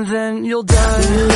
and then you'll die.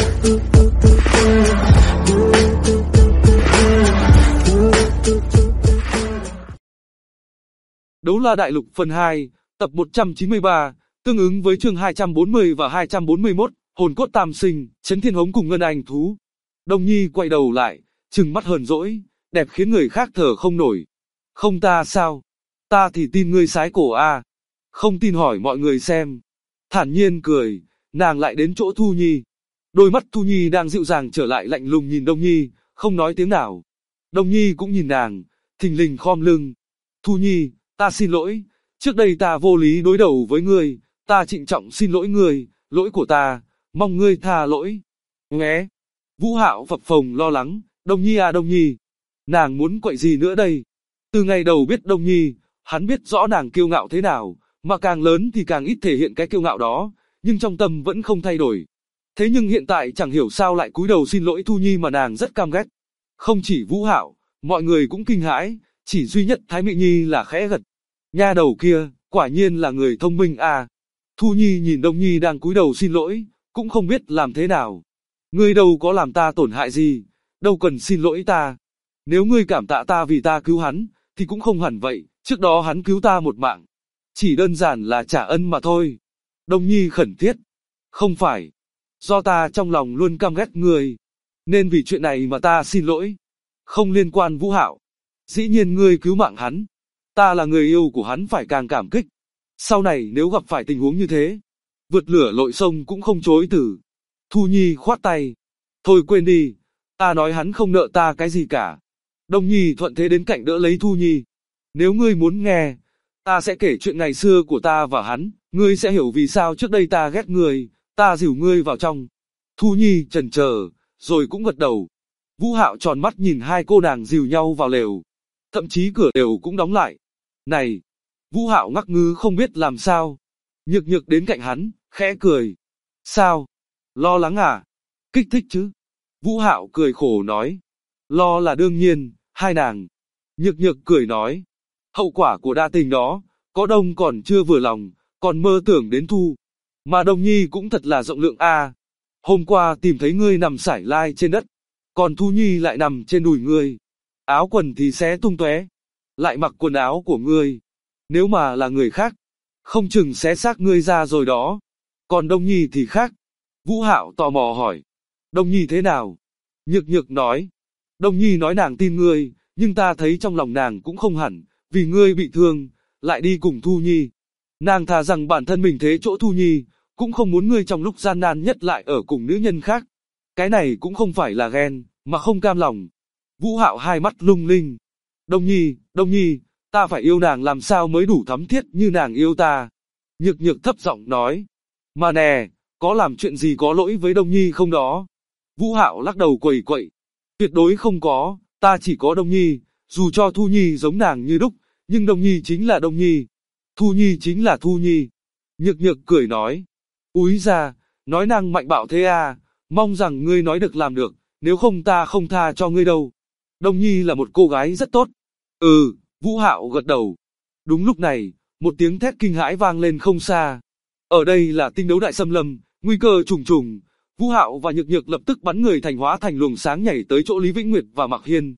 Đấu La Đại Lục phần 2, tập 193, tương ứng với chương 240 và 241, hồn cốt tam sinh, Chấn Thiên Hống cùng Ngân Anh thú. Đông Nhi quay đầu lại, trừng mắt hờn dỗi, đẹp khiến người khác thở không nổi. Không ta sao? Ta thì tin ngươi sái cổ a. Không tin hỏi mọi người xem. Thản nhiên cười, nàng lại đến chỗ Thu Nhi. Đôi mắt Thu Nhi đang dịu dàng trở lại lạnh lùng nhìn Đông Nhi, không nói tiếng nào. Đông Nhi cũng nhìn nàng, thình lình khom lưng. Thu Nhi, ta xin lỗi, trước đây ta vô lý đối đầu với ngươi, ta trịnh trọng xin lỗi ngươi, lỗi của ta, mong ngươi tha lỗi. Nghe. Vũ Hạo phập phồng lo lắng, Đông Nhi à Đông Nhi, nàng muốn quậy gì nữa đây? Từ ngày đầu biết Đông Nhi, hắn biết rõ nàng kiêu ngạo thế nào, mà càng lớn thì càng ít thể hiện cái kiêu ngạo đó, nhưng trong tâm vẫn không thay đổi. Thế nhưng hiện tại chẳng hiểu sao lại cúi đầu xin lỗi Thu Nhi mà nàng rất căm ghét. Không chỉ Vũ Hạo, mọi người cũng kinh hãi, chỉ duy nhất Thái Mị Nhi là khẽ gật. Nha đầu kia, quả nhiên là người thông minh à. Thu Nhi nhìn Đông Nhi đang cúi đầu xin lỗi, cũng không biết làm thế nào. Ngươi đâu có làm ta tổn hại gì, đâu cần xin lỗi ta. Nếu ngươi cảm tạ ta vì ta cứu hắn, thì cũng không hẳn vậy, trước đó hắn cứu ta một mạng. Chỉ đơn giản là trả ân mà thôi. Đông Nhi khẩn thiết. Không phải. Do ta trong lòng luôn căm ghét ngươi, nên vì chuyện này mà ta xin lỗi. Không liên quan Vũ Hạo. Dĩ nhiên ngươi cứu mạng hắn. Ta là người yêu của hắn phải càng cảm kích. Sau này nếu gặp phải tình huống như thế, vượt lửa lội sông cũng không chối từ. Thu Nhi khoát tay. Thôi quên đi, ta nói hắn không nợ ta cái gì cả. Đông Nhi thuận thế đến cạnh đỡ lấy Thu Nhi. Nếu ngươi muốn nghe, ta sẽ kể chuyện ngày xưa của ta và hắn, ngươi sẽ hiểu vì sao trước đây ta ghét ngươi, ta dìu ngươi vào trong. Thu Nhi chần chờ, rồi cũng gật đầu. Vũ Hạo tròn mắt nhìn hai cô nàng dìu nhau vào lều. Thậm chí cửa lều cũng đóng lại. Này! Vũ Hạo ngắc ngứ không biết làm sao. Nhược Nhược đến cạnh hắn, khẽ cười. Sao? Lo lắng à? Kích thích chứ? Vũ Hạo cười khổ nói. Lo là đương nhiên, hai nàng. Nhược Nhược cười nói. Hậu quả của đa tình đó, có Đông còn chưa vừa lòng, còn mơ tưởng đến Thu. Mà Đông Nhi cũng thật là rộng lượng a. Hôm qua tìm thấy ngươi nằm sải lai trên đất, còn Thu Nhi lại nằm trên đùi ngươi. Áo quần thì xé tung tóe, lại mặc quần áo của ngươi. Nếu mà là người khác, không chừng xé xác ngươi ra rồi đó. Còn Đông Nhi thì khác. Vũ Hạo tò mò hỏi. Đông Nhi thế nào? Nhược Nhược nói. Đông Nhi nói nàng tin ngươi, nhưng ta thấy trong lòng nàng cũng không hẳn, vì ngươi bị thương, lại đi cùng Thu Nhi. Nàng thà rằng bản thân mình thế chỗ Thu Nhi, cũng không muốn ngươi trong lúc gian nan nhất lại ở cùng nữ nhân khác. Cái này cũng không phải là ghen, mà không cam lòng. Vũ Hạo hai mắt lung linh. Đông Nhi, ta phải yêu nàng làm sao mới đủ thắm thiết như nàng yêu ta. Nhược Nhược thấp giọng nói. Mà nè, có làm chuyện gì có lỗi với Đông Nhi không đó? Vũ Hạo lắc đầu quẩy quậy. Tuyệt đối không có, ta chỉ có Đông Nhi, dù cho Thu Nhi giống nàng như đúc, nhưng Đông Nhi chính là Đông Nhi. Thu Nhi chính là Thu Nhi. Nhược Nhược cười nói. Úi ra, nói năng mạnh bạo thế à, mong rằng ngươi nói được làm được, nếu không ta không tha cho ngươi đâu. Đông Nhi là một cô gái rất tốt. Ừ, Vũ Hạo gật đầu. Đúng lúc này, một tiếng thét kinh hãi vang lên không xa. Ở đây là tinh đấu đại xâm lâm, nguy cơ trùng trùng. Vũ Hạo và Nhược Nhược lập tức bắn người hóa thành luồng sáng nhảy tới chỗ Lý Vĩnh Nguyệt và Mạc Hiên.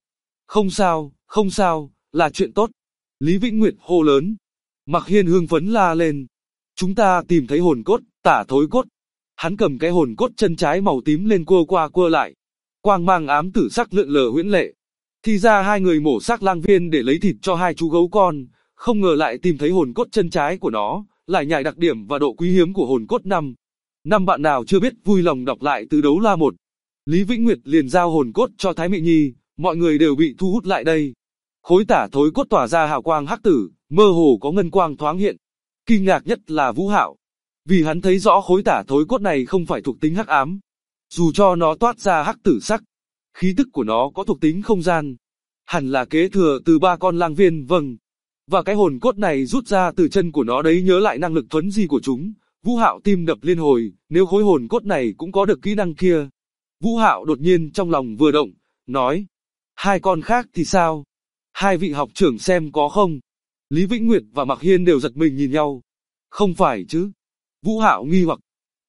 Không sao, là chuyện tốt. Lý Vĩnh Nguyệt hô lớn. Mạc Hiên hưng phấn la lên. Chúng ta tìm thấy hồn cốt, tả thối cốt. Hắn cầm cái hồn cốt chân trái màu tím lên cua qua cua lại. Quang mang ám tử sắc lượn lờ huyễn lệ. Thì ra hai người mổ xác lang viên để lấy thịt cho hai chú gấu con, không ngờ lại tìm thấy hồn cốt chân trái của nó, lại nhảy đặc điểm và độ quý hiếm của hồn cốt 5. Năm bạn nào chưa biết vui lòng đọc lại từ đấu la 1. Lý Vĩnh Nguyệt liền giao hồn cốt cho Thái Mị Nhi, mọi người đều bị thu hút lại đây. Khối tả thối cốt tỏa ra hào quang hắc tử, mơ hồ có ngân quang thoáng hiện. Kinh ngạc nhất là Vũ Hạo, vì hắn thấy rõ khối tả thối cốt này không phải thuộc tính hắc ám. Dù cho nó toát ra hắc tử sắc, khí tức của nó có thuộc tính không gian. Hẳn là kế thừa từ ba con lang viên, vâng. Và cái hồn cốt này rút ra từ chân của nó đấy, nhớ lại năng lực thuấn di của chúng. Vũ Hạo tim đập liên hồi, nếu khối hồn cốt này cũng có được kỹ năng kia. Vũ Hạo đột nhiên trong lòng vừa động, nói. Hai con khác thì sao? Hai vị học trưởng xem có không? Lý Vĩnh Nguyệt và Mạc Hiên đều giật mình nhìn nhau. Không phải chứ? Vũ Hạo nghi hoặc.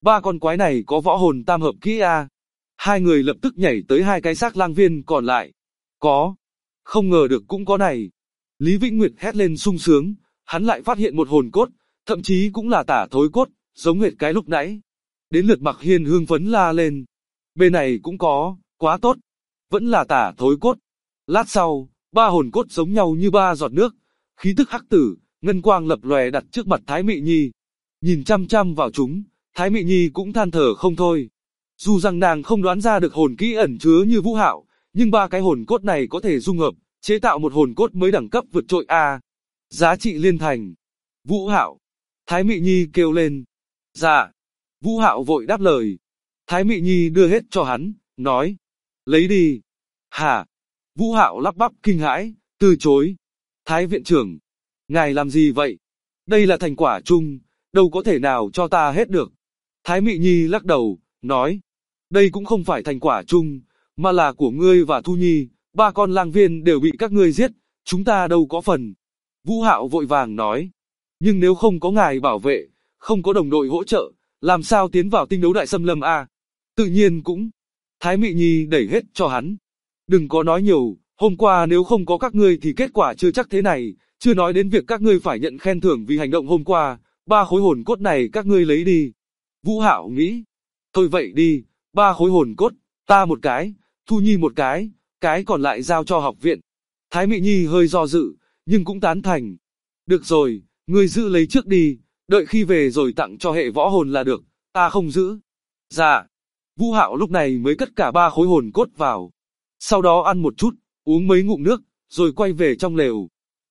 ba con quái này có võ hồn tam hợp kỹ à? Hai người lập tức nhảy tới hai cái xác lang viên còn lại. Có. Không ngờ được cũng có này. Lý Vĩnh Nguyệt hét lên sung sướng, hắn lại phát hiện một hồn cốt, thậm chí cũng là tả thối cốt, giống hệt cái lúc nãy. Đến lượt Mặc Hiên hưng phấn la lên. Bên này cũng có, quá tốt. Vẫn là tả thối cốt. Lát sau, ba hồn cốt giống nhau như ba giọt nước, khí tức hắc tử, ngân quang lập lòe đặt trước mặt Thái Mị Nhi. Nhìn chăm chăm vào chúng, Thái Mị Nhi cũng than thở không thôi. Dù rằng nàng không đoán ra được hồn kỹ ẩn chứa như Vũ Hạo, nhưng ba cái hồn cốt này có thể dung hợp, chế tạo một hồn cốt mới đẳng cấp vượt trội a. Giá trị liên thành. Vũ Hạo. Thái Mị Nhi kêu lên. Dạ. Vũ Hạo vội đáp lời. Thái Mị Nhi đưa hết cho hắn, nói. Lấy đi. Hả? Vũ Hạo lắp bắp kinh hãi, từ chối. Thái viện trưởng. Ngài làm gì vậy? Đây là thành quả chung, đâu có thể nào cho ta hết được. Thái Mị Nhi lắc đầu, nói. Đây cũng không phải thành quả chung, mà là của ngươi và Thu Nhi, ba con lang viên đều bị các ngươi giết, chúng ta đâu có phần. Vũ Hạo vội vàng nói. Nhưng nếu không có ngài bảo vệ, không có đồng đội hỗ trợ, làm sao tiến vào tinh đấu đại xâm lâm a? Tự nhiên cũng. Thái Mị Nhi đẩy hết cho hắn. Đừng có nói nhiều, hôm qua nếu không có các ngươi thì kết quả chưa chắc thế này, chưa nói đến việc các ngươi phải nhận khen thưởng vì hành động hôm qua, ba khối hồn cốt này các ngươi lấy đi. Vũ Hạo nghĩ. Thôi vậy đi, ba khối hồn cốt, ta một cái, Thu Nhi một cái còn lại giao cho học viện. Thái Mị Nhi hơi do dự, nhưng cũng tán thành. Được rồi, ngươi giữ lấy trước đi, đợi khi về rồi tặng cho hệ võ hồn là được, ta không giữ. Dạ. Vũ Hạo lúc này mới cất cả ba khối hồn cốt vào. Sau đó ăn một chút, uống mấy ngụm nước, rồi quay về trong lều.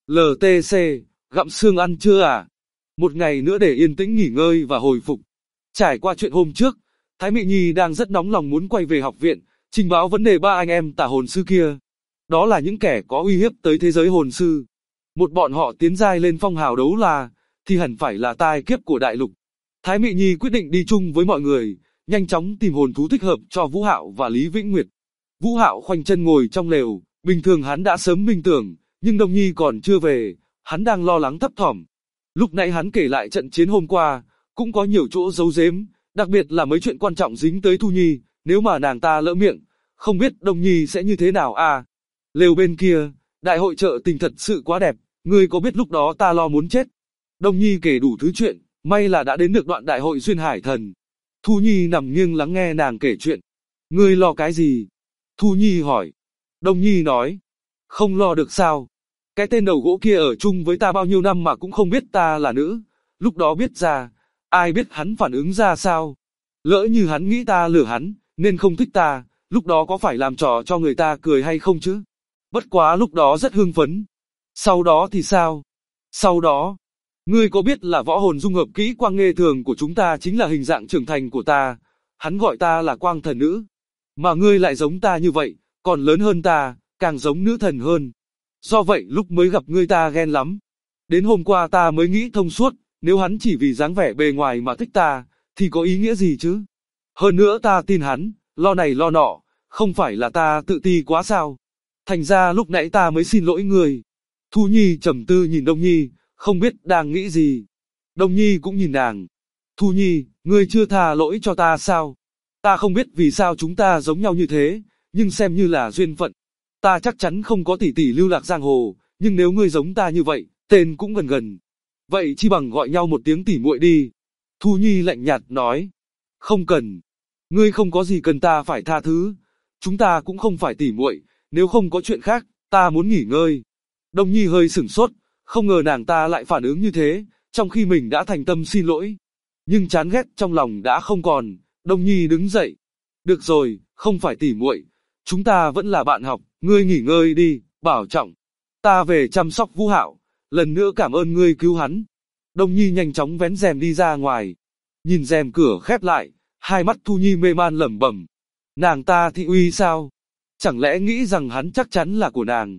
LTC, gặm xương ăn chưa à? Một ngày nữa để yên tĩnh nghỉ ngơi và hồi phục. Trải qua chuyện hôm trước, Thái Mị Nhi đang rất nóng lòng muốn quay về học viện, trình báo vấn đề ba anh em tả hồn sư kia. Đó là những kẻ có uy hiếp tới thế giới hồn sư. Một bọn họ tiến giai lên phong hào đấu la, thì hẳn phải là tai kiếp của đại lục. Thái Mị Nhi quyết định đi chung với mọi người, nhanh chóng tìm hồn thú thích hợp cho Vũ Hạo và Lý Vĩnh Nguyệt. Vũ Hạo khoanh chân ngồi trong lều, bình thường hắn đã sớm minh tưởng, nhưng Đông Nhi còn chưa về, hắn đang lo lắng thấp thỏm. Lúc nãy hắn kể lại trận chiến hôm qua, cũng có nhiều chỗ giấu giếm, đặc biệt là mấy chuyện quan trọng dính tới Thu Nhi, nếu mà nàng ta lỡ miệng, không biết Đông Nhi sẽ như thế nào à. Lều bên kia, đại hội chợ tình thật sự quá đẹp, ngươi có biết lúc đó ta lo muốn chết. Đông Nhi kể đủ thứ chuyện, may là đã đến được đoạn đại hội Duyên Hải Thần. Thu Nhi nằm nghiêng lắng nghe nàng kể chuyện. Ngươi lo cái gì? Thu Nhi hỏi. Đông Nhi nói. Không lo được sao? Cái tên đầu gỗ kia ở chung với ta bao nhiêu năm mà cũng không biết ta là nữ. Lúc đó biết ra, ai biết hắn phản ứng ra sao? Lỡ như hắn nghĩ ta lừa hắn, nên không thích ta, lúc đó có phải làm trò cho người ta cười hay không chứ? Bất quá lúc đó rất hưng phấn. Sau đó thì sao? Sau đó, ngươi có biết là võ hồn dung hợp kỹ quang nghê thường của chúng ta chính là hình dạng trưởng thành của ta, hắn gọi ta là quang thần nữ. Mà ngươi lại giống ta như vậy, còn lớn hơn ta, càng giống nữ thần hơn. Do vậy lúc mới gặp ngươi ta ghen lắm. Đến hôm qua ta mới nghĩ thông suốt, nếu hắn chỉ vì dáng vẻ bề ngoài mà thích ta, thì có ý nghĩa gì chứ? Hơn nữa ta tin hắn, lo này lo nọ, không phải là ta tự ti quá sao? Thành ra lúc nãy ta mới xin lỗi ngươi. Thu Nhi trầm tư nhìn Đông Nhi, không biết đang nghĩ gì. Đông Nhi cũng nhìn nàng. Thu Nhi, ngươi chưa tha lỗi cho ta sao? Ta không biết vì sao chúng ta giống nhau như thế, nhưng xem như là duyên phận. Ta chắc chắn không có tỷ tỷ lưu lạc giang hồ, nhưng nếu ngươi giống ta như vậy, tên cũng gần gần. Vậy chi bằng gọi nhau một tiếng tỷ muội đi. Thu Nhi lạnh nhạt nói. Không cần. Ngươi không có gì cần ta phải tha thứ. Chúng ta cũng không phải tỷ muội, nếu không có chuyện khác, ta muốn nghỉ ngơi. Đông Nhi hơi sửng sốt, không ngờ nàng ta lại phản ứng như thế, trong khi mình đã thành tâm xin lỗi. Nhưng chán ghét trong lòng đã không còn, Đông Nhi đứng dậy. Được rồi, không phải tỉ muội, chúng ta vẫn là bạn học, ngươi nghỉ ngơi đi, bảo trọng. Ta về chăm sóc Vũ Hạo, lần nữa cảm ơn ngươi cứu hắn. Đông Nhi nhanh chóng vén rèm đi ra ngoài. Nhìn rèm cửa khép lại, hai mắt Thu Nhi mê man lẩm bẩm. Nàng ta thị uy sao? Chẳng lẽ nghĩ rằng hắn chắc chắn là của nàng?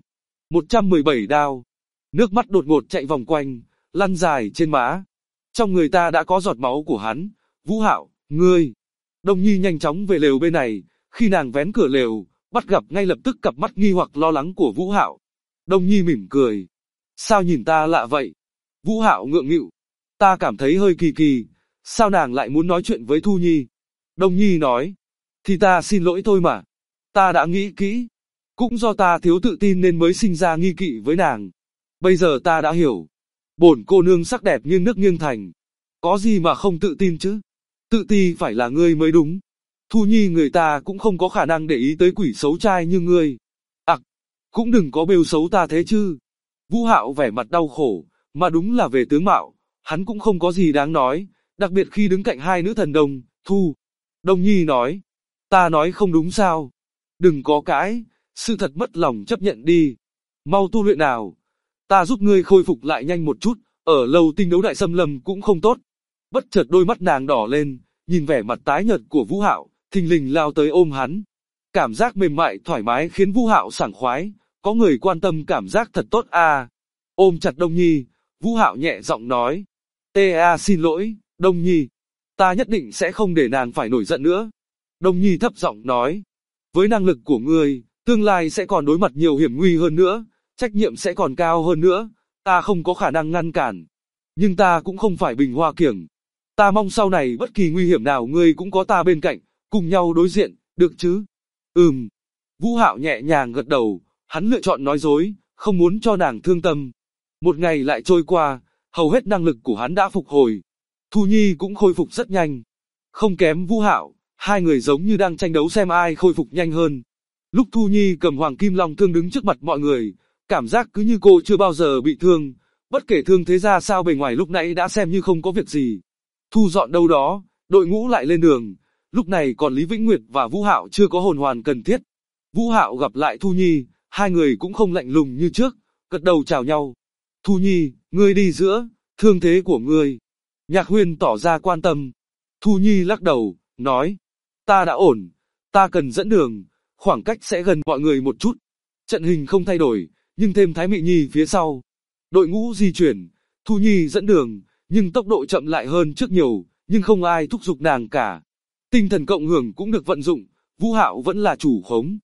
117 đao. Nước mắt đột ngột chạy vòng quanh, lăn dài trên má. Trong người ta đã có giọt máu của hắn. Vũ Hạo, ngươi. Đông Nhi nhanh chóng về lều bên này, khi nàng vén cửa lều, bắt gặp ngay lập tức cặp mắt nghi hoặc lo lắng của Vũ Hạo. Đông Nhi mỉm cười. Sao nhìn ta lạ vậy? Vũ Hạo ngượng nghịu. Ta cảm thấy hơi kỳ kỳ. sao nàng lại muốn nói chuyện với Thu Nhi? Đông Nhi nói, thì ta xin lỗi thôi mà. Ta đã nghĩ kỹ. Cũng do ta thiếu tự tin nên mới sinh ra nghi kỵ với nàng. Bây giờ ta đã hiểu. Bổn cô nương sắc đẹp nghiêng nước nghiêng thành. Có gì mà không tự tin chứ? Tự ti phải là ngươi mới đúng. Thu Nhi người ta cũng không có khả năng để ý tới quỷ xấu trai như ngươi. Cũng đừng có bêu xấu ta thế chứ. Vũ Hạo vẻ mặt đau khổ, mà đúng là về tướng mạo, hắn cũng không có gì đáng nói, đặc biệt khi đứng cạnh hai nữ thần đồng, Thu. Đông Nhi nói, ta nói không đúng sao? Đừng có cãi, sự thật mất lòng chấp nhận đi. Mau tu luyện nào. Ta giúp ngươi khôi phục lại nhanh một chút, ở lâu tinh đấu đại xâm lâm cũng không tốt. Bất chợt đôi mắt nàng đỏ lên, nhìn vẻ mặt tái nhợt của Vũ Hạo, thình lình lao tới ôm hắn. Cảm giác mềm mại thoải mái khiến Vũ Hạo sảng khoái, có người quan tâm cảm giác thật tốt à. Ôm chặt Đông Nhi, Vũ Hạo nhẹ giọng nói, xin lỗi, Đông Nhi. Ta nhất định sẽ không để nàng phải nổi giận nữa. Đông Nhi thấp giọng nói, với năng lực của ngươi, tương lai sẽ còn đối mặt nhiều hiểm nguy hơn nữa, trách nhiệm sẽ còn cao hơn nữa, ta không có khả năng ngăn cản. Nhưng ta cũng không phải Bình Hoa Kiểng. Ta mong sau này bất kỳ nguy hiểm nào ngươi cũng có ta bên cạnh, cùng nhau đối diện, được chứ? Vũ Hạo nhẹ nhàng gật đầu, hắn lựa chọn nói dối, không muốn cho nàng thương tâm. Một ngày lại trôi qua, hầu hết năng lực của hắn đã phục hồi. Thu Nhi cũng khôi phục rất nhanh. Không kém Vũ Hạo, hai người giống như đang tranh đấu xem ai khôi phục nhanh hơn. Lúc Thu Nhi cầm Hoàng Kim Long Thương đứng trước mặt mọi người, cảm giác cứ như cô chưa bao giờ bị thương, bất kể thương thế ra sao bề ngoài lúc nãy đã xem như không có việc gì. Thu dọn đâu đó, đội ngũ lại lên đường, lúc này còn Lý Vĩnh Nguyệt và Vũ Hạo chưa có hồn hoàn cần thiết. Vũ Hạo gặp lại Thu Nhi, hai người cũng không lạnh lùng như trước, gật đầu chào nhau. Thu Nhi, ngươi đi giữa, thương thế của ngươi. Nhạc Huyên tỏ ra quan tâm. Thu Nhi lắc đầu, nói, ta đã ổn, ta cần dẫn đường, khoảng cách sẽ gần mọi người một chút. Trận hình không thay đổi, nhưng thêm Thái Mị Nhi phía sau. Đội ngũ di chuyển, Thu Nhi dẫn đường, nhưng tốc độ chậm lại hơn trước nhiều, nhưng không ai thúc giục nàng cả. Tinh thần cộng hưởng cũng được vận dụng, Vũ Hạo vẫn là chủ khống.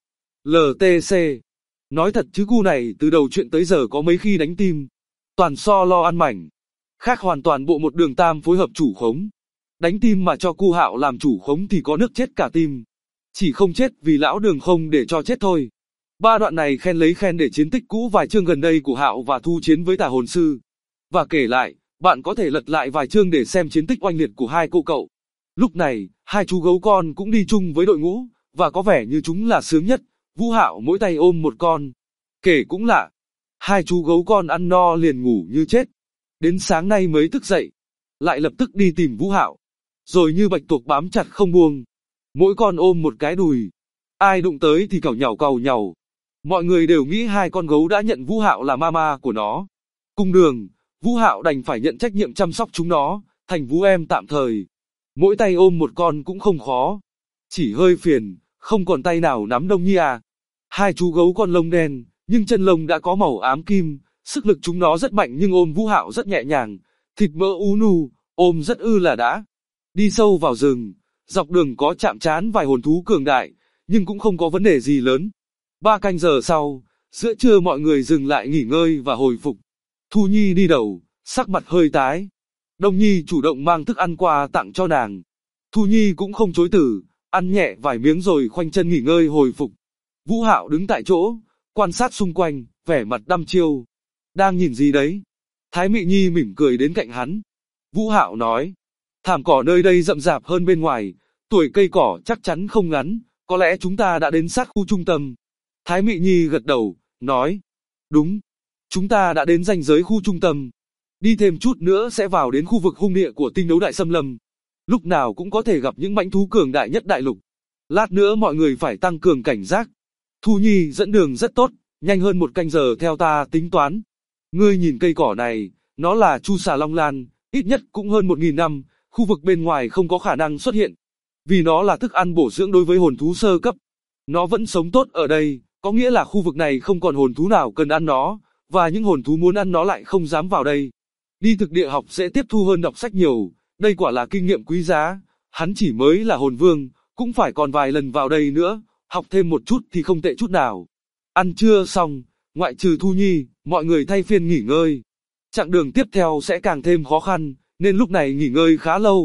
LTC. Nói thật chứ gu này từ đầu chuyện tới giờ có mấy khi đánh tim. Toàn so lo ăn mảnh. Khác hoàn toàn bộ một đường tam phối hợp chủ khống. Đánh tim mà cho cu Hạo làm chủ khống thì có nước chết cả tim. Chỉ không chết vì lão đường không để cho chết thôi. Ba đoạn này khen lấy khen để chiến tích cũ vài chương gần đây của Hạo và Thu chiến với Tà Hồn Sư. Và kể lại, bạn có thể lật lại vài chương để xem chiến tích oanh liệt của hai cô cậu. Lúc này, hai chú gấu con cũng đi chung với đội ngũ, và có vẻ như chúng là sướng nhất. Vũ Hạo mỗi tay ôm một con. Kể cũng lạ, hai chú gấu con ăn no liền ngủ như chết. Đến sáng nay mới thức dậy, lại lập tức đi tìm Vũ Hạo. Rồi như bạch tuộc bám chặt không buông. Mỗi con ôm một cái đùi. Ai đụng tới thì càu nhàu. Mọi người đều nghĩ hai con gấu đã nhận Vũ Hạo là mama của nó. Cùng đường, Vũ Hạo đành phải nhận trách nhiệm chăm sóc chúng nó, thành vú em tạm thời. Mỗi tay ôm một con cũng không khó. Chỉ hơi phiền, không còn tay nào nắm Đông Nhi à. Hai chú gấu con lông đen, nhưng chân lông đã có màu ám kim, sức lực chúng nó rất mạnh nhưng ôm Vũ Hạo rất nhẹ nhàng, thịt mỡ ú nu, ôm rất là đã. Đi sâu vào rừng, dọc đường có chạm trán vài hồn thú cường đại, nhưng cũng không có vấn đề gì lớn. 3 canh giờ sau, giữa trưa mọi người dừng lại nghỉ ngơi và hồi phục. Thu Nhi đi đầu, sắc mặt hơi tái. Đông Nhi chủ động mang thức ăn qua tặng cho nàng. Thu Nhi cũng không chối từ, ăn nhẹ vài miếng rồi khoanh chân nghỉ ngơi hồi phục. Vũ Hạo đứng tại chỗ, quan sát xung quanh, vẻ mặt đăm chiêu. Đang nhìn gì đấy? Thái Mị Nhi mỉm cười đến cạnh hắn. Vũ Hạo nói, thảm cỏ nơi đây rậm rạp hơn bên ngoài, tuổi cây cỏ chắc chắn không ngắn, có lẽ chúng ta đã đến sát khu trung tâm. Thái Mị Nhi gật đầu, nói, đúng, chúng ta đã đến ranh giới khu trung tâm. Đi thêm chút nữa sẽ vào đến khu vực hung địa của tinh đấu đại xâm lâm. Lúc nào cũng có thể gặp những mãnh thú cường đại nhất đại lục. Lát nữa mọi người phải tăng cường cảnh giác. Thu Nhi dẫn đường rất tốt, nhanh hơn 1 canh giờ theo ta tính toán. Ngươi nhìn cây cỏ này, nó là chu xà long lan, ít nhất cũng hơn 1000 năm, khu vực bên ngoài không có khả năng xuất hiện. Vì nó là thức ăn bổ dưỡng đối với hồn thú sơ cấp. Nó vẫn sống tốt ở đây, có nghĩa là khu vực này không còn hồn thú nào cần ăn nó, và những hồn thú muốn ăn nó lại không dám vào đây. Đi thực địa học sẽ tiếp thu hơn đọc sách nhiều, đây quả là kinh nghiệm quý giá. Hắn chỉ mới là hồn vương, cũng phải còn vài lần vào đây nữa, học thêm một chút thì không tệ chút nào. Ăn trưa xong, ngoại trừ Thu Nhi, mọi người thay phiên nghỉ ngơi. Chặng đường tiếp theo sẽ càng thêm khó khăn, nên lúc này nghỉ ngơi khá lâu,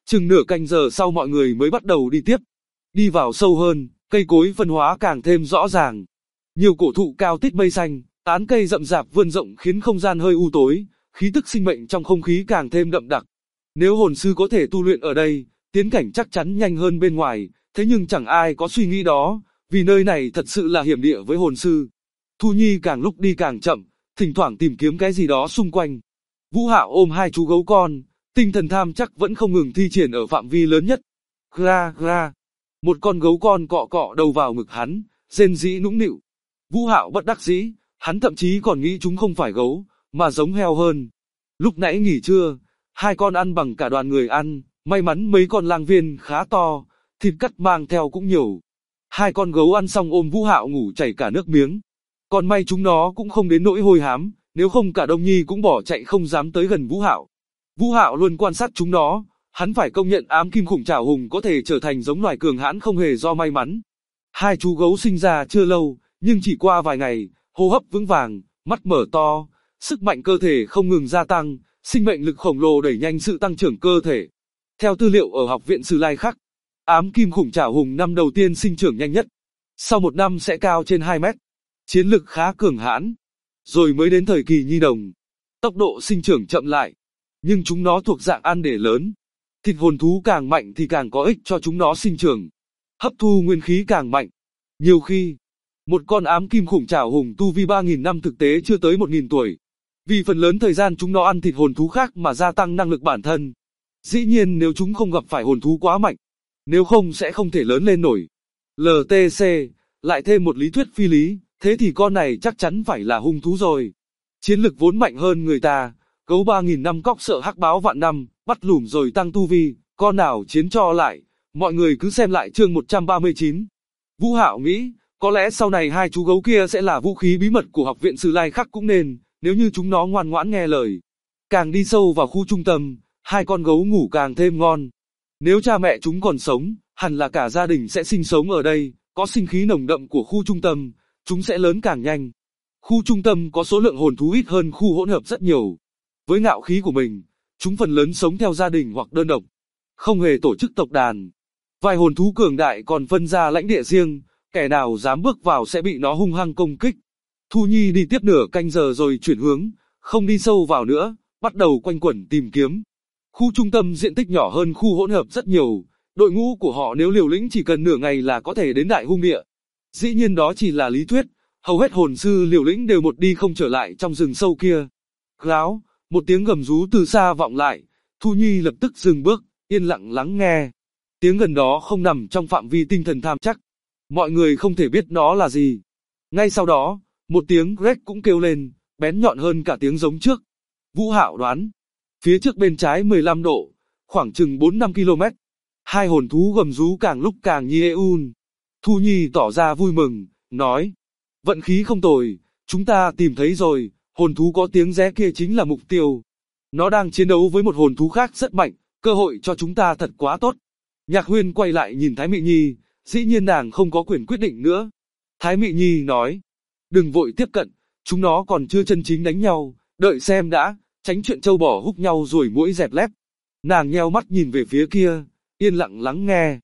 Chừng nửa canh giờ sau mọi người mới bắt đầu đi tiếp. Đi vào sâu hơn, cây cối phân hóa càng thêm rõ ràng. Nhiều cổ thụ cao tít mây xanh, tán cây rậm rạp vươn rộng khiến không gian hơi u tối, khí tức sinh mệnh trong không khí càng thêm đậm đặc. Nếu hồn sư có thể tu luyện ở đây, tiến cảnh chắc chắn nhanh hơn bên ngoài, thế nhưng chẳng ai có suy nghĩ đó, vì nơi này thật sự là hiểm địa với hồn sư. Thu Nhi càng lúc đi càng chậm, thỉnh thoảng tìm kiếm cái gì đó xung quanh. Vũ Hạo ôm hai chú gấu con, tinh thần tham chắc vẫn không ngừng thi triển ở phạm vi lớn nhất. Gra gra. Một con gấu con cọ cọ đầu vào ngực hắn, rên rỉ nũng nịu. Vũ Hạo bất đắc dĩ, hắn thậm chí còn nghĩ chúng không phải gấu, mà giống heo hơn. Lúc nãy nghỉ trưa, hai con ăn bằng cả đoàn người ăn, may mắn mấy con lang viên khá to, thịt cắt mang theo cũng nhiều. Hai con gấu ăn xong ôm Vũ Hạo ngủ chảy cả nước miếng. Còn may chúng nó cũng không đến nỗi hôi hám, nếu không cả Đông Nhi cũng bỏ chạy không dám tới gần Vũ Hạo. Vũ Hạo luôn quan sát chúng nó, hắn phải công nhận ám kim khủng trảo hùng có thể trở thành giống loài cường hãn không hề do may mắn. Hai chú gấu sinh ra chưa lâu, nhưng chỉ qua vài ngày, hô hấp vững vàng, mắt mở to, sức mạnh cơ thể không ngừng gia tăng, sinh mệnh lực khổng lồ đẩy nhanh sự tăng trưởng cơ thể. Theo tư liệu ở Học viện Sử Lai Khắc, ám kim khủng trảo hùng năm đầu tiên sinh trưởng nhanh nhất, sau một năm sẽ cao trên 2 mét, chiến lực khá cường hãn, rồi mới đến thời kỳ nhi đồng. Tốc độ sinh trưởng chậm lại, nhưng chúng nó thuộc dạng ăn để lớn. Thịt hồn thú càng mạnh thì càng có ích cho chúng nó sinh trưởng, hấp thu nguyên khí càng mạnh. Nhiều khi, một con ám kim khủng trảo hùng tu vi 3.000 năm thực tế chưa tới 1.000 tuổi. Vì phần lớn thời gian chúng nó ăn thịt hồn thú khác mà gia tăng năng lực bản thân. Dĩ nhiên nếu chúng không gặp phải hồn thú quá mạnh, nếu không sẽ không thể lớn lên nổi. LTC, lại thêm một lý thuyết phi lý, thế thì con này chắc chắn phải là hung thú rồi. Chiến lực vốn mạnh hơn người ta, gấu 3.000 năm cóc sợ hắc báo vạn năm, bắt lùm rồi tăng tu vi, con nào chiến cho lại. Mọi người cứ xem lại chương 139. Vũ Hạo nghĩ, có lẽ sau này hai chú gấu kia sẽ là vũ khí bí mật của Học viện Sử Lai Khắc cũng nên, nếu như chúng nó ngoan ngoãn nghe lời. Càng đi sâu vào khu trung tâm, hai con gấu ngủ càng thêm ngon. Nếu cha mẹ chúng còn sống, hẳn là cả gia đình sẽ sinh sống ở đây, có sinh khí nồng đậm của khu trung tâm, chúng sẽ lớn càng nhanh. Khu trung tâm có số lượng hồn thú ít hơn khu hỗn hợp rất nhiều. Với ngạo khí của mình, chúng phần lớn sống theo gia đình hoặc đơn độc, không hề tổ chức tộc đàn. Vài hồn thú cường đại còn phân ra lãnh địa riêng, kẻ nào dám bước vào sẽ bị nó hung hăng công kích. Thu Nhi đi tiếp nửa canh giờ rồi chuyển hướng, không đi sâu vào nữa, bắt đầu quanh quẩn tìm kiếm. Khu trung tâm diện tích nhỏ hơn khu hỗn hợp rất nhiều, đội ngũ của họ nếu liều lĩnh chỉ cần nửa ngày là có thể đến Đại Hung Địa. Dĩ nhiên đó chỉ là lý thuyết, hầu hết hồn sư liều lĩnh đều một đi không trở lại trong rừng sâu kia. Gáo, một tiếng gầm rú từ xa vọng lại, Thu Nhi lập tức dừng bước, yên lặng lắng nghe. Tiếng gần đó không nằm trong phạm vi tinh thần tham chắc. Mọi người không thể biết nó là gì. Ngay sau đó, một tiếng rét cũng kêu lên, bén nhọn hơn cả tiếng giống trước. Vũ Hạo đoán, phía trước bên trái 15 độ, khoảng chừng 4-5 km. Hai hồn thú gầm rú càng lúc càng nhieun. Thu Nhi tỏ ra vui mừng, nói, vận khí không tồi, chúng ta tìm thấy rồi, hồn thú có tiếng ré kia chính là mục tiêu. Nó đang chiến đấu với một hồn thú khác rất mạnh, cơ hội cho chúng ta thật quá tốt. Nhạc Huyên quay lại nhìn Thái Mị Nhi, dĩ nhiên nàng không có quyền quyết định nữa. Thái Mị Nhi nói, đừng vội tiếp cận, chúng nó còn chưa chân chính đánh nhau, đợi xem đã, tránh chuyện trâu bò húc nhau rồi mũi dẹp lép. Nàng nheo mắt nhìn về phía kia, yên lặng lắng nghe.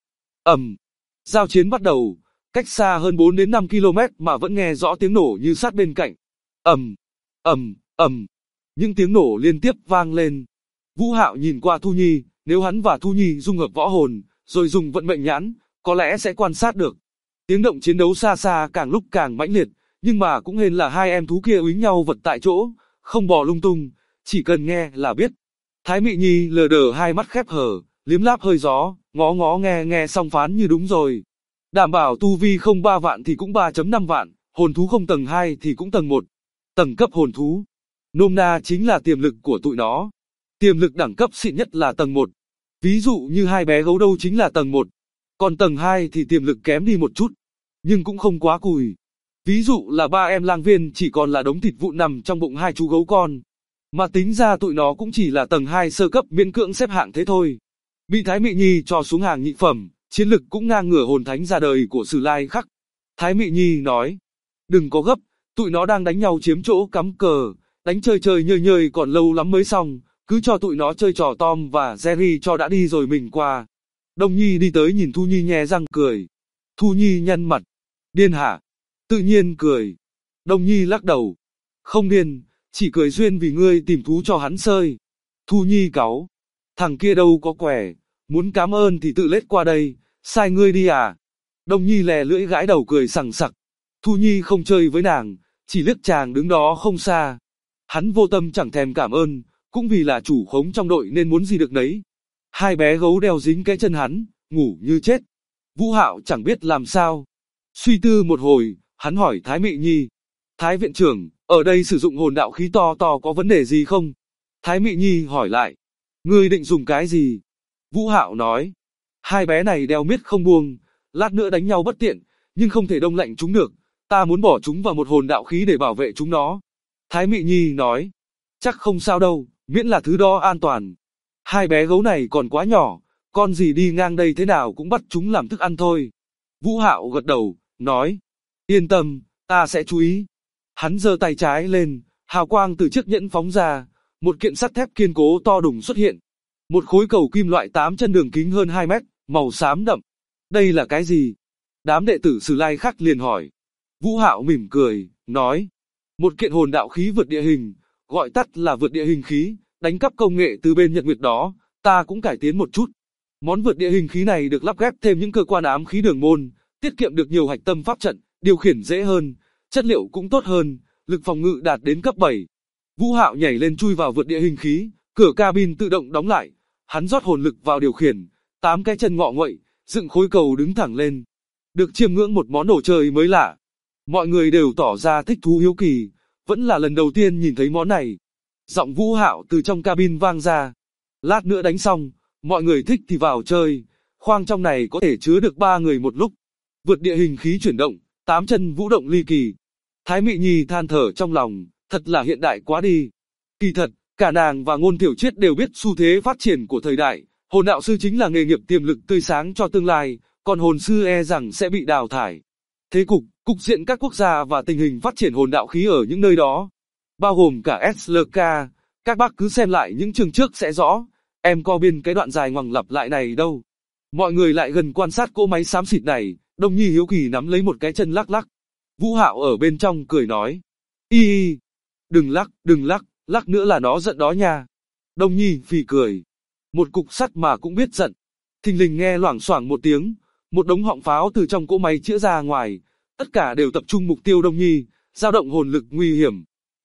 Giao chiến bắt đầu, cách xa hơn 4 đến 5 km mà vẫn nghe rõ tiếng nổ như sát bên cạnh. Những tiếng nổ liên tiếp vang lên. Vũ Hạo nhìn qua Thu Nhi, nếu hắn và Thu Nhi dung hợp võ hồn, rồi dùng vận mệnh nhãn, có lẽ sẽ quan sát được. Tiếng động chiến đấu xa xa càng lúc càng mãnh liệt, nhưng mà cũng hên là hai em thú kia úy nhau vật tại chỗ, không bò lung tung, chỉ cần nghe là biết. Thái Mị Nhi lờ đờ hai mắt khép hờ, liếm láp hơi gió, ngó ngó nghe xong phán như đúng rồi. Đảm bảo tu vi không 3 vạn thì cũng 3.5 vạn, hồn thú không tầng 2 thì cũng tầng 1. Tầng cấp hồn thú, nôm na chính là tiềm lực của tụi nó. Tiềm lực đẳng cấp xịn nhất là tầng 1. Ví dụ như hai bé gấu đâu chính là tầng 1. Còn tầng 2 thì tiềm lực kém đi một chút, nhưng cũng không quá cùi. Ví dụ là ba em lang viên chỉ còn là đống thịt vụn nằm trong bụng hai chú gấu con. Mà tính ra tụi nó cũng chỉ là tầng 2 sơ cấp miễn cưỡng xếp hạng thế thôi. Bị Thái Mị Nhi cho xuống hàng nhị phẩm, chiến lực cũng ngang ngửa hồn thánh ra đời của Sử Lai Khắc. Thái Mị Nhi nói, đừng có gấp, tụi nó đang đánh nhau chiếm chỗ cắm cờ, đánh chơi chơi nhơi nhơi còn lâu lắm mới xong, cứ cho tụi nó chơi trò Tom và Jerry cho đã đi rồi mình qua. Đông Nhi đi tới nhìn Thu Nhi nhe răng cười. Thu Nhi nhăn mặt. Điên hả? Tự nhiên cười. Đông Nhi lắc đầu. Không điên, chỉ cười duyên vì ngươi tìm thú cho hắn sơi. Thu Nhi cáu. Thằng kia đâu có quẻ, muốn cảm ơn thì tự lết qua đây, sai ngươi đi à? Đông Nhi lè lưỡi gãi đầu cười sằng sặc. Thu Nhi không chơi với nàng, chỉ liếc chàng đứng đó không xa. Hắn vô tâm chẳng thèm cảm ơn, cũng vì là chủ khống trong đội nên muốn gì được nấy. Hai bé gấu đeo dính cái chân hắn, ngủ như chết. Vũ Hạo chẳng biết làm sao. Suy tư một hồi, hắn hỏi Thái Mị Nhi. Thái viện trưởng, ở đây sử dụng hồn đạo khí to to có vấn đề gì không? Thái Mị Nhi hỏi lại. Ngươi định dùng cái gì? Vũ Hạo nói. Hai bé này đeo miết không buông, lát nữa đánh nhau bất tiện, nhưng không thể đông lạnh chúng được. Ta muốn bỏ chúng vào một hồn đạo khí để bảo vệ chúng nó. Thái Mị Nhi nói. Chắc không sao đâu, miễn là thứ đó an toàn. Hai bé gấu này còn quá nhỏ, con gì đi ngang đây thế nào cũng bắt chúng làm thức ăn thôi. Vũ Hạo gật đầu, nói. Yên tâm, ta sẽ chú ý. Hắn giơ tay trái lên, hào quang từ chiếc nhẫn phóng ra, một kiện sắt thép kiên cố to đùng xuất hiện. Một khối cầu kim loại 8 chân đường kính hơn 2 mét, màu xám đậm. Đây là cái gì? Đám đệ tử Sử Lai Khắc liền hỏi. Vũ Hạo mỉm cười, nói. Một kiện hồn đạo khí vượt địa hình, gọi tắt là vượt địa hình khí, đánh cắp công nghệ từ bên Nhật Nguyệt đó, ta cũng cải tiến một chút. Món vượt địa hình khí này được lắp ghép thêm những cơ quan ám khí đường môn, tiết kiệm được nhiều hạch tâm pháp trận, điều khiển dễ hơn, chất liệu cũng tốt hơn, lực phòng ngự đạt đến cấp 7. Vũ Hạo nhảy lên chui vào vượt địa hình khí, cửa cabin tự động đóng lại, hắn rót hồn lực vào điều khiển, 8 cái chân ngọ nguậy, dựng khối cầu đứng thẳng lên. Được chiêm ngưỡng một món đồ chơi mới lạ. Mọi người đều tỏ ra thích thú hiếu kỳ, vẫn là lần đầu tiên nhìn thấy món này. Giọng Vũ Hạo từ trong cabin vang ra. Lát nữa đánh xong, mọi người thích thì vào chơi, khoang trong này có thể chứa được 3 người một lúc. Vượt địa hình khí chuyển động, 8 chân vũ động ly kỳ. Thái Mị Nhi than thở trong lòng, thật là hiện đại quá đi. Kỳ thật, cả nàng và Ngôn Tiểu Chiết đều biết xu thế phát triển của thời đại, hồn đạo sư chính là nghề nghiệp tiềm lực tươi sáng cho tương lai, còn hồn sư e rằng sẽ bị đào thải. Thế cục diện các quốc gia và tình hình phát triển hồn đạo khí ở những nơi đó, bao gồm cả SLK, các bác cứ xem lại những chương trước sẽ rõ, em có biên cái đoạn dài ngoằng lặp lại này đâu. Mọi người lại gần quan sát cỗ máy xám xịt này, Đông Nhi hiếu kỳ nắm lấy một cái chân lắc lắc. Vũ Hạo ở bên trong cười nói, đừng lắc, lắc nữa là nó giận đó nha. Đông Nhi phì cười, một cục sắt mà cũng biết giận. Thình lình nghe loảng xoảng một tiếng, một đống họng pháo từ trong cỗ máy chĩa ra ngoài, tất cả đều tập trung mục tiêu Đông Nhi, dao động hồn lực nguy hiểm.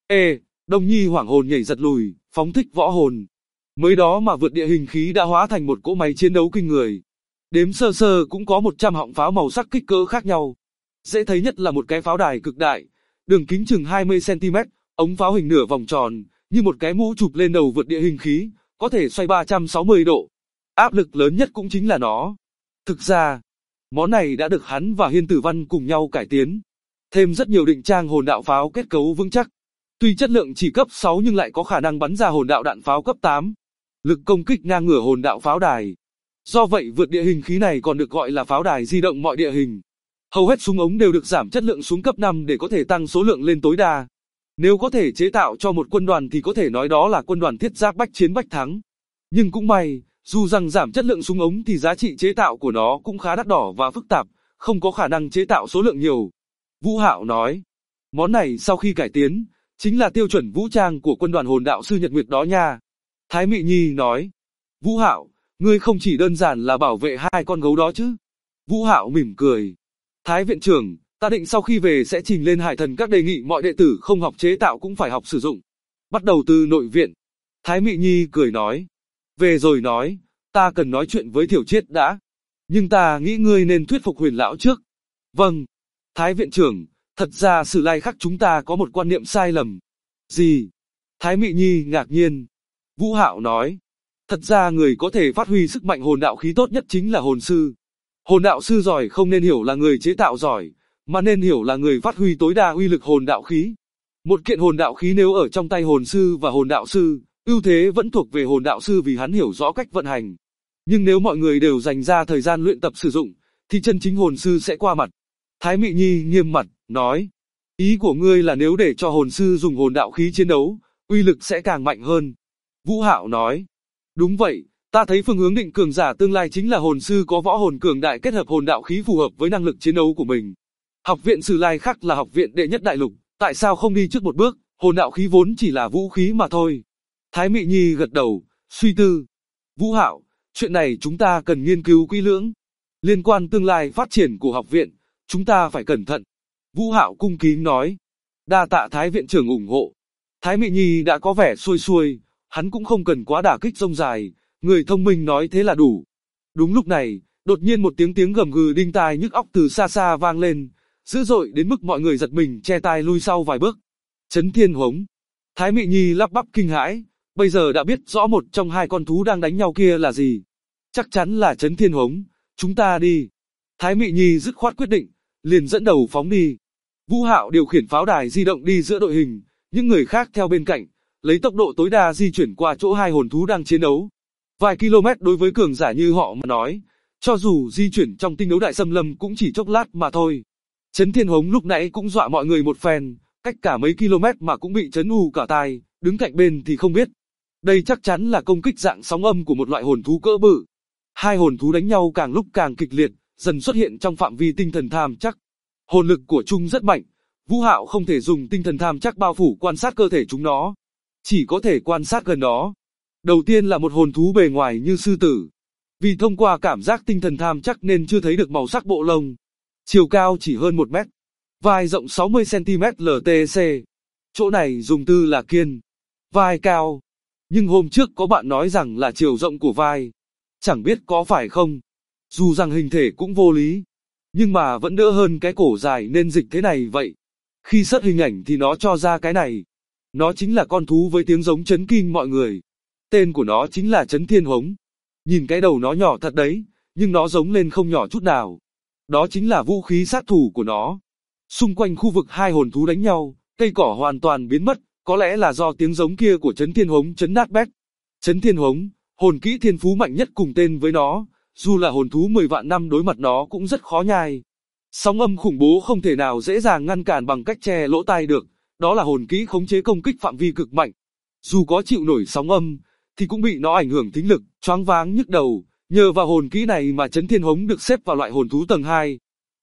Đông Nhi hoảng hồn nhảy giật lùi, phóng thích võ hồn. Mới đó mà vượt địa hình khí đã hóa thành một cỗ máy chiến đấu kinh người. Đếm sơ sơ cũng có 100 họng pháo màu sắc kích cỡ khác nhau. Dễ thấy nhất là một cái pháo đài cực đại, đường kính chừng 20 cm, ống pháo hình nửa vòng tròn, như một cái mũ chụp lên đầu vượt địa hình khí, có thể xoay 360 độ. Áp lực lớn nhất cũng chính là nó. Thực ra, món này đã được hắn và Hiên Tử Văn cùng nhau cải tiến. Thêm rất nhiều định trang hồn đạo pháo kết cấu vững chắc. Tuy chất lượng chỉ cấp 6 nhưng lại có khả năng bắn ra hồn đạo đạn pháo cấp 8. Lực công kích ngang ngửa hồn đạo pháo đài. Do vậy vượt địa hình khí này còn được gọi là pháo đài di động mọi địa hình. Hầu hết súng ống đều được giảm chất lượng xuống cấp 5 để có thể tăng số lượng lên tối đa. Nếu có thể chế tạo cho một quân đoàn thì có thể nói đó là quân đoàn thiết giáp bách chiến bách thắng. Nhưng cũng may, dù rằng giảm chất lượng súng ống thì giá trị chế tạo của nó cũng khá đắt đỏ và phức tạp, không có khả năng chế tạo số lượng nhiều. Vũ Hạo nói, món này sau khi cải tiến, chính là tiêu chuẩn vũ trang của quân đoàn hồn đạo sư Nhật Nguyệt đó nha. Thái Mị Nhi nói, Vũ Hạo, ngươi không chỉ đơn giản là bảo vệ 2 con gấu đó chứ. Vũ Hạo mỉm cười, Thái viện trưởng, ta định sau khi về sẽ trình lên Hải Thần các đề nghị mọi đệ tử không học chế tạo cũng phải học sử dụng. Bắt đầu từ nội viện. Thái Mị Nhi cười nói, về rồi nói, ta cần nói chuyện với Thiểu Chiết đã. Nhưng ta nghĩ ngươi nên thuyết phục Huyền lão trước. Vâng, Thái viện trưởng, thật ra Sử Lai Khắc chúng ta có một quan niệm sai lầm. Gì? Thái Mị Nhi ngạc nhiên. Vũ Hạo nói, thật ra người có thể phát huy sức mạnh hồn đạo khí tốt nhất chính là hồn sư. Hồn đạo sư giỏi không nên hiểu là người chế tạo giỏi, mà nên hiểu là người phát huy tối đa uy lực hồn đạo khí. Một kiện hồn đạo khí nếu ở trong tay hồn sư và hồn đạo sư, ưu thế vẫn thuộc về hồn đạo sư vì hắn hiểu rõ cách vận hành. Nhưng nếu mọi người đều dành ra thời gian luyện tập sử dụng, thì chân chính hồn sư sẽ qua mặt. Thái Mị Nhi nghiêm mặt, nói, ý của ngươi là nếu để cho hồn sư dùng hồn đạo khí chiến đấu, uy lực sẽ càng mạnh hơn. Vũ Hạo nói. Đúng vậy, ta thấy phương hướng định cường giả tương lai chính là hồn sư có võ hồn cường đại kết hợp hồn đạo khí phù hợp với năng lực chiến đấu của mình. Học viện Sử Lai Khắc là học viện đệ nhất đại lục, tại sao không đi trước một bước, hồn đạo khí vốn chỉ là vũ khí mà thôi. Thái Mị Nhi gật đầu, suy tư. Vũ Hạo, chuyện này chúng ta cần nghiên cứu kỹ lưỡng. Liên quan tương lai phát triển của học viện, chúng ta phải cẩn thận. Vũ Hạo cung kính nói. Đa tạ Thái viện trưởng ủng hộ. Thái Mị Nhi đã có vẻ xuôi xuôi, hắn cũng không cần quá đả kích rông dài, người thông minh nói thế là đủ. Đúng lúc này, đột nhiên một tiếng gầm gừ đinh tai nhức óc từ xa xa vang lên, dữ dội đến mức mọi người giật mình che tai lui sau vài bước. Chấn Thiên Hống. Thái Mị Nhi lắp bắp kinh hãi, bây giờ đã biết rõ một trong hai con thú đang đánh nhau kia là gì. Chắc chắn là Chấn Thiên Hống, chúng ta đi. Thái Mị Nhi dứt khoát quyết định, liền dẫn đầu phóng đi. Vũ Hạo điều khiển pháo đài di động đi giữa đội hình, những người khác theo bên cạnh, lấy tốc độ tối đa di chuyển qua chỗ hai hồn thú đang chiến đấu. Vài km đối với cường giả như họ mà nói, cho dù di chuyển trong tinh đấu đại xâm lâm cũng chỉ chốc lát mà thôi. Chấn Thiên Hống lúc nãy cũng dọa mọi người một phen, cách cả mấy km mà cũng bị chấn ù cả tai, đứng cạnh bên thì không biết. Đây chắc chắn là công kích dạng sóng âm của một loại hồn thú cỡ bự. Hai hồn thú đánh nhau càng lúc càng kịch liệt, dần xuất hiện trong phạm vi tinh thần tham chắc. Hồn lực của chúng rất mạnh, Vũ Hạo không thể dùng tinh thần tham chắc bao phủ quan sát cơ thể chúng nó, chỉ có thể quan sát gần đó. Đầu tiên là một hồn thú bề ngoài như sư tử. Vì thông qua cảm giác tinh thần tham chắc nên chưa thấy được màu sắc bộ lông. Chiều cao chỉ hơn 1 mét. Vai rộng 60 cm LTC. Chỗ này dùng từ là kiên. Vai cao. Nhưng hôm trước có bạn nói rằng là chiều rộng của vai. Chẳng biết có phải không. Dù rằng hình thể cũng vô lý. Nhưng mà vẫn đỡ hơn cái cổ dài nên dịch thế này vậy. Khi search hình ảnh thì nó cho ra cái này. Nó chính là con thú với tiếng giống chấn kinh mọi người. Tên của nó chính là Chấn Thiên Hống. Nhìn cái đầu nó nhỏ thật đấy, nhưng nó giống lên không nhỏ chút nào. Đó chính là vũ khí sát thủ của nó. Xung quanh khu vực hai hồn thú đánh nhau, cây cỏ hoàn toàn biến mất, có lẽ là do tiếng giống kia của Chấn Thiên Hống chấn nát bét. Chấn Thiên Hống, hồn kỹ thiên phú mạnh nhất cùng tên với nó, dù là hồn thú 10 vạn năm đối mặt nó cũng rất khó nhai. Sóng âm khủng bố không thể nào dễ dàng ngăn cản bằng cách che lỗ tai được, đó là hồn kỹ khống chế công kích phạm vi cực mạnh. Dù có chịu nổi sóng âm, thì cũng bị nó ảnh hưởng thính lực, choáng váng nhức đầu. Nhờ vào hồn kỹ này mà Chấn Thiên Hống được xếp vào loại hồn thú tầng 2.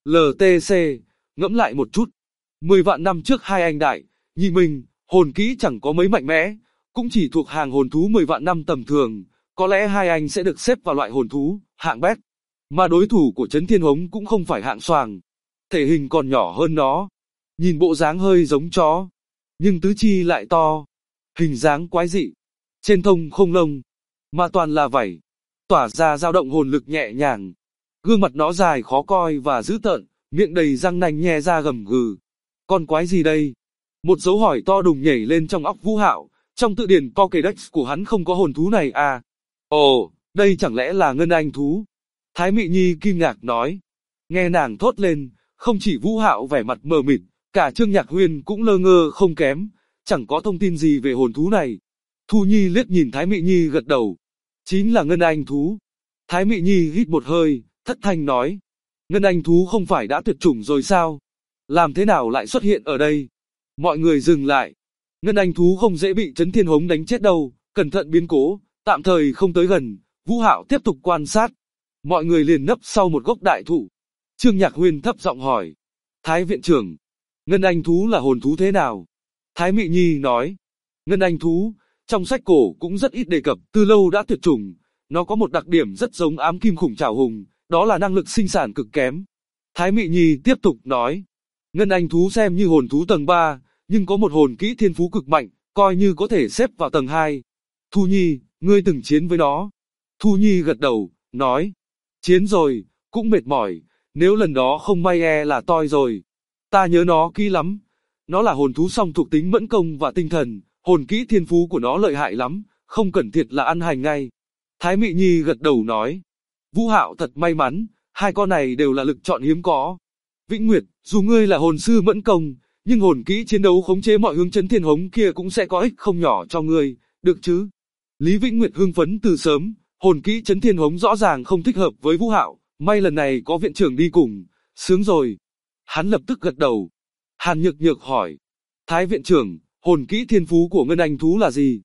LTC, ngẫm lại một chút. 10 vạn năm trước hai anh Đại, Nhi Minh, hồn kỹ chẳng có mấy mạnh mẽ, cũng chỉ thuộc hàng hồn thú 10 vạn năm tầm thường, có lẽ hai anh sẽ được xếp vào loại hồn thú, hạng bét. Mà đối thủ của Chấn Thiên Hống cũng không phải hạng xoàng. Thể hình còn nhỏ hơn nó. Nhìn bộ dáng hơi giống chó, nhưng tứ chi lại to. Hình dáng quái dị. Trên thông không lông, mà toàn là vảy. Tỏa ra dao động hồn lực nhẹ nhàng. Gương mặt nó dài khó coi và dữ tợn, miệng đầy răng nanh nhe ra gầm gừ. Con quái gì đây? Một dấu hỏi to đùng nhảy lên trong óc Vũ Hạo, trong tự điển Pokédex của hắn không có hồn thú này à? Ồ, đây chẳng lẽ là ngân anh thú? Thái Mị Nhi kinh ngạc nói. Nghe nàng thốt lên, không chỉ Vũ Hạo vẻ mặt mờ mịt, cả Trương Nhạc Huyên cũng lơ ngơ không kém, chẳng có thông tin gì về hồn thú này. Thu Nhi liếc nhìn Thái Mị Nhi gật đầu. Chính là ngân anh thú. Thái Mị Nhi hít một hơi, thất thanh nói. Ngân anh thú không phải đã tuyệt chủng rồi sao? Làm thế nào lại xuất hiện ở đây? Mọi người dừng lại. Ngân anh thú không dễ bị Chấn Thiên Hống đánh chết đâu, cẩn thận biến cố, tạm thời không tới gần. Vũ Hạo tiếp tục quan sát. Mọi người liền nấp sau một gốc đại thụ. Trương Nhạc Huyên thấp giọng hỏi. Thái viện trưởng, ngân anh thú là hồn thú thế nào? Thái Mị Nhi nói. Ngân anh thú, trong sách cổ cũng rất ít đề cập, từ lâu đã tuyệt chủng. Nó có một đặc điểm rất giống ám kim khủng trảo hùng, đó là năng lực sinh sản cực kém. Thái Mị Nhi tiếp tục nói. Ngân anh thú xem như hồn thú tầng 3, nhưng có một hồn kỹ thiên phú cực mạnh, coi như có thể xếp vào tầng 2. Thu Nhi, ngươi từng chiến với nó. Thu Nhi gật đầu, nói. Chiến rồi, cũng mệt mỏi, nếu lần đó không may là toi rồi. Ta nhớ nó kỹ lắm. Nó là hồn thú song thuộc tính mẫn công và tinh thần, hồn kỹ thiên phú của nó lợi hại lắm, không cần thiệt là ăn hành ngay. Thái Mị Nhi gật đầu nói. Vũ Hạo thật may mắn, hai con này đều là lực chọn hiếm có. Vĩnh Nguyệt, dù ngươi là hồn sư mẫn công, nhưng hồn kỹ chiến đấu khống chế mọi hướng Chấn Thiên Hống kia cũng sẽ có ích không nhỏ cho ngươi, được chứ? Lý Vĩnh Nguyệt hưng phấn từ sớm, hồn kỹ Chấn Thiên Hống rõ ràng không thích hợp với Vũ Hạo, may lần này có viện trưởng đi cùng, sướng rồi. Hắn lập tức gật đầu. Hàn Nhược Nhược hỏi. Thái viện trưởng, hồn kỹ thiên phú của ngân anh thú là gì?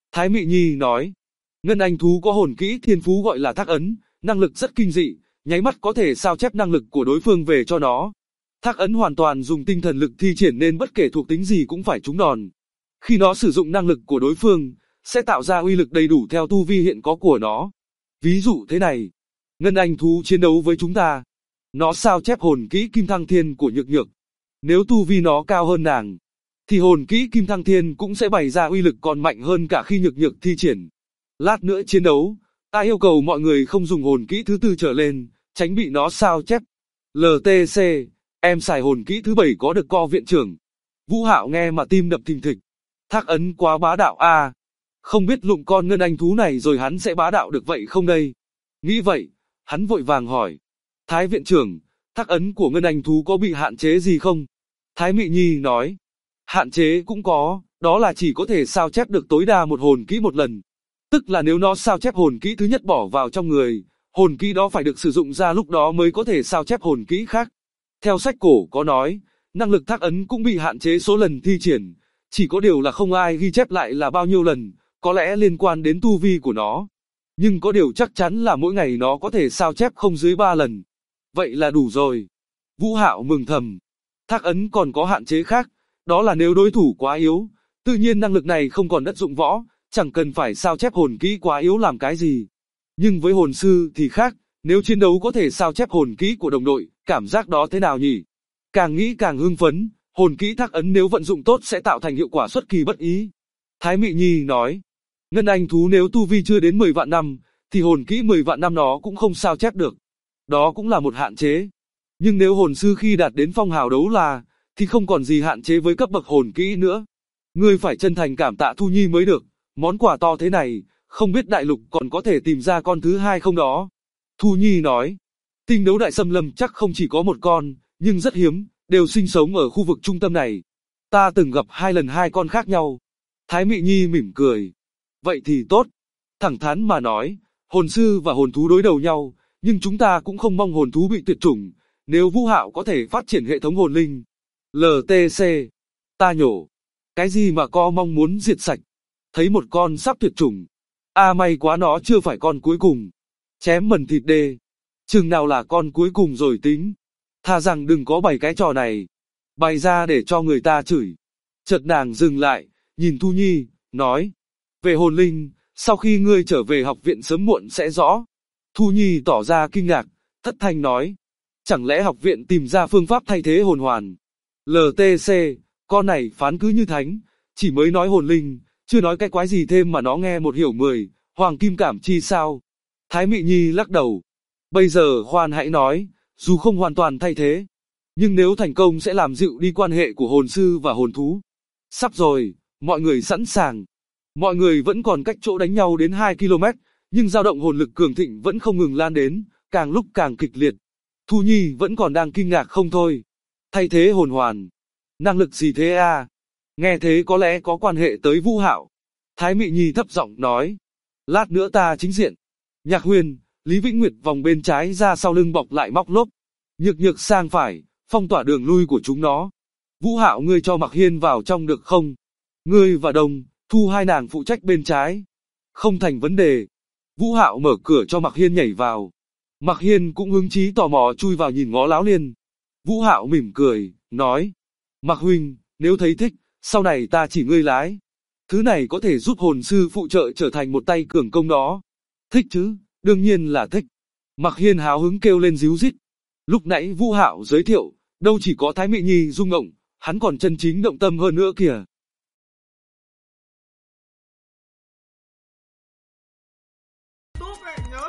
Thái Mị Nhi nói, Ngân Anh thú có hồn kỹ thiên phú gọi là Thác Ấn, năng lực rất kinh dị, nháy mắt có thể sao chép năng lực của đối phương về cho nó. Thác Ấn hoàn toàn dùng tinh thần lực thi triển nên bất kể thuộc tính gì cũng phải trúng đòn. Khi nó sử dụng năng lực của đối phương, sẽ tạo ra uy lực đầy đủ theo tu vi hiện có của nó. Ví dụ thế này, Ngân Anh thú chiến đấu với chúng ta, nó sao chép hồn kỹ Kim Thăng Thiên của Nhược Nhược. Nếu tu vi nó cao hơn nàng, thì hồn kỹ Kim Thăng Thiên cũng sẽ bày ra uy lực còn mạnh hơn cả khi Nhược Nhược thi triển. Lát nữa chiến đấu, ta yêu cầu mọi người không dùng hồn kỹ thứ 4 trở lên, tránh bị nó sao chép. LTC, em xài hồn kỹ thứ 7 có được co viện trưởng. Vũ Hạo nghe mà tim đập thình thịch. Thác Ấn quá bá đạo a. Không biết lụng con Ngân Anh thú này rồi hắn sẽ bá đạo được vậy không đây? Nghĩ vậy, hắn vội vàng hỏi. Thái viện trưởng, Thác Ấn của Ngân Anh thú có bị hạn chế gì không? Thái Mị Nhi nói. Hạn chế cũng có, đó là chỉ có thể sao chép được tối đa một hồn kỹ một lần. Tức là nếu nó sao chép hồn kỹ thứ nhất bỏ vào trong người, hồn kỹ đó phải được sử dụng ra lúc đó mới có thể sao chép hồn kỹ khác. Theo sách cổ có nói, năng lực Thác Ấn cũng bị hạn chế số lần thi triển, chỉ có điều là không ai ghi chép lại là bao nhiêu lần, có lẽ liên quan đến tu vi của nó. Nhưng có điều chắc chắn là mỗi ngày nó có thể sao chép không dưới 3 lần. Vậy là đủ rồi. Vũ Hạo mừng thầm. Thác Ấn còn có hạn chế khác, đó là nếu đối thủ quá yếu, tự nhiên năng lực này không còn đất dụng võ, chẳng cần phải sao chép hồn kỹ quá yếu làm cái gì. Nhưng với hồn sư thì khác, nếu chiến đấu có thể sao chép hồn kỹ của đồng đội, cảm giác đó thế nào nhỉ? Càng nghĩ càng hưng phấn, hồn kỹ Thác Ấn nếu vận dụng tốt sẽ tạo thành hiệu quả xuất kỳ bất ý. Thái Mị Nhi nói, Ngân Anh thú nếu tu vi chưa đến 10 vạn năm, thì hồn kỹ 10 vạn năm nó cũng không sao chép được. Đó cũng là một hạn chế. Nhưng nếu hồn sư khi đạt đến phong hào đấu la, thì không còn gì hạn chế với cấp bậc hồn kỹ nữa. Ngươi phải chân thành cảm tạ Thu Nhi mới được, món quà to thế này, không biết đại lục còn có thể tìm ra con thứ hai không đó. Thu Nhi nói, tinh đấu đại xâm lâm chắc không chỉ có một con, nhưng rất hiếm, đều sinh sống ở khu vực trung tâm này. Ta từng gặp 2 lần 2 con khác nhau. Thái Mị Nhi mỉm cười. Vậy thì tốt. Thẳng thắn mà nói, hồn sư và hồn thú đối đầu nhau, nhưng chúng ta cũng không mong hồn thú bị tuyệt chủng. Nếu Vũ Hạo có thể phát triển hệ thống hồn linh. LTC. Ta nhổ. Cái gì mà co mong muốn diệt sạch. Thấy một con sắp tuyệt chủng. May quá nó chưa phải con cuối cùng. Chém mần thịt đê. Chừng nào là con cuối cùng rồi tính. Thà rằng đừng có bày cái trò này. Bày ra để cho người ta chửi. Chợt nàng dừng lại, nhìn Thu Nhi, nói. Về hồn linh, sau khi ngươi trở về học viện sớm muộn sẽ rõ. Thu Nhi tỏ ra kinh ngạc, thất thanh nói. Chẳng lẽ học viện tìm ra phương pháp thay thế hồn hoàn? LTC, con này phán cứ như thánh, chỉ mới nói hồn linh, chưa nói cái quái gì thêm mà nó nghe một hiểu 10, hoàng kim cảm chi sao? Thái Mị Nhi lắc đầu. Bây giờ khoan hãy nói, dù không hoàn toàn thay thế, nhưng nếu thành công sẽ làm dịu đi quan hệ của hồn sư và hồn thú. Sắp rồi, mọi người sẵn sàng. Mọi người vẫn còn cách chỗ đánh nhau đến 2 km, nhưng dao động hồn lực cường thịnh vẫn không ngừng lan đến, càng lúc càng kịch liệt. Thu Nhi vẫn còn đang kinh ngạc không thôi. Thay thế hồn hoàn. Năng lực gì thế à? Nghe thế có lẽ có quan hệ tới Vũ Hạo. Thái Mị Nhi thấp giọng nói. Lát nữa ta chính diện. Nhạc Huyền, Lý Vĩnh Nguyệt vòng bên trái ra sau lưng bọc lại móc lốp. Nhược Nhược sang phải, phong tỏa đường lui của chúng nó. Vũ Hạo ngươi cho Mạc Hiên vào trong được không? Ngươi và Đồng, Thu hai nàng phụ trách bên trái. Không thành vấn đề. Vũ Hạo mở cửa cho Mạc Hiên nhảy vào. Mạc Hiên cũng hứng chí tò mò chui vào nhìn ngó láo liên. Vũ Hạo mỉm cười, nói. Mạc huynh, nếu thấy thích, sau này ta chỉ ngươi lái. Thứ này có thể giúp hồn sư phụ trợ trở thành một tay cường công đó. Thích chứ, đương nhiên là thích. Mạc Hiên háo hứng kêu lên díu dít. Lúc nãy Vũ Hạo giới thiệu, đâu chỉ có Thái Mị Nhi rung động, hắn còn chân chính động tâm hơn nữa kìa. Túp lại nhớ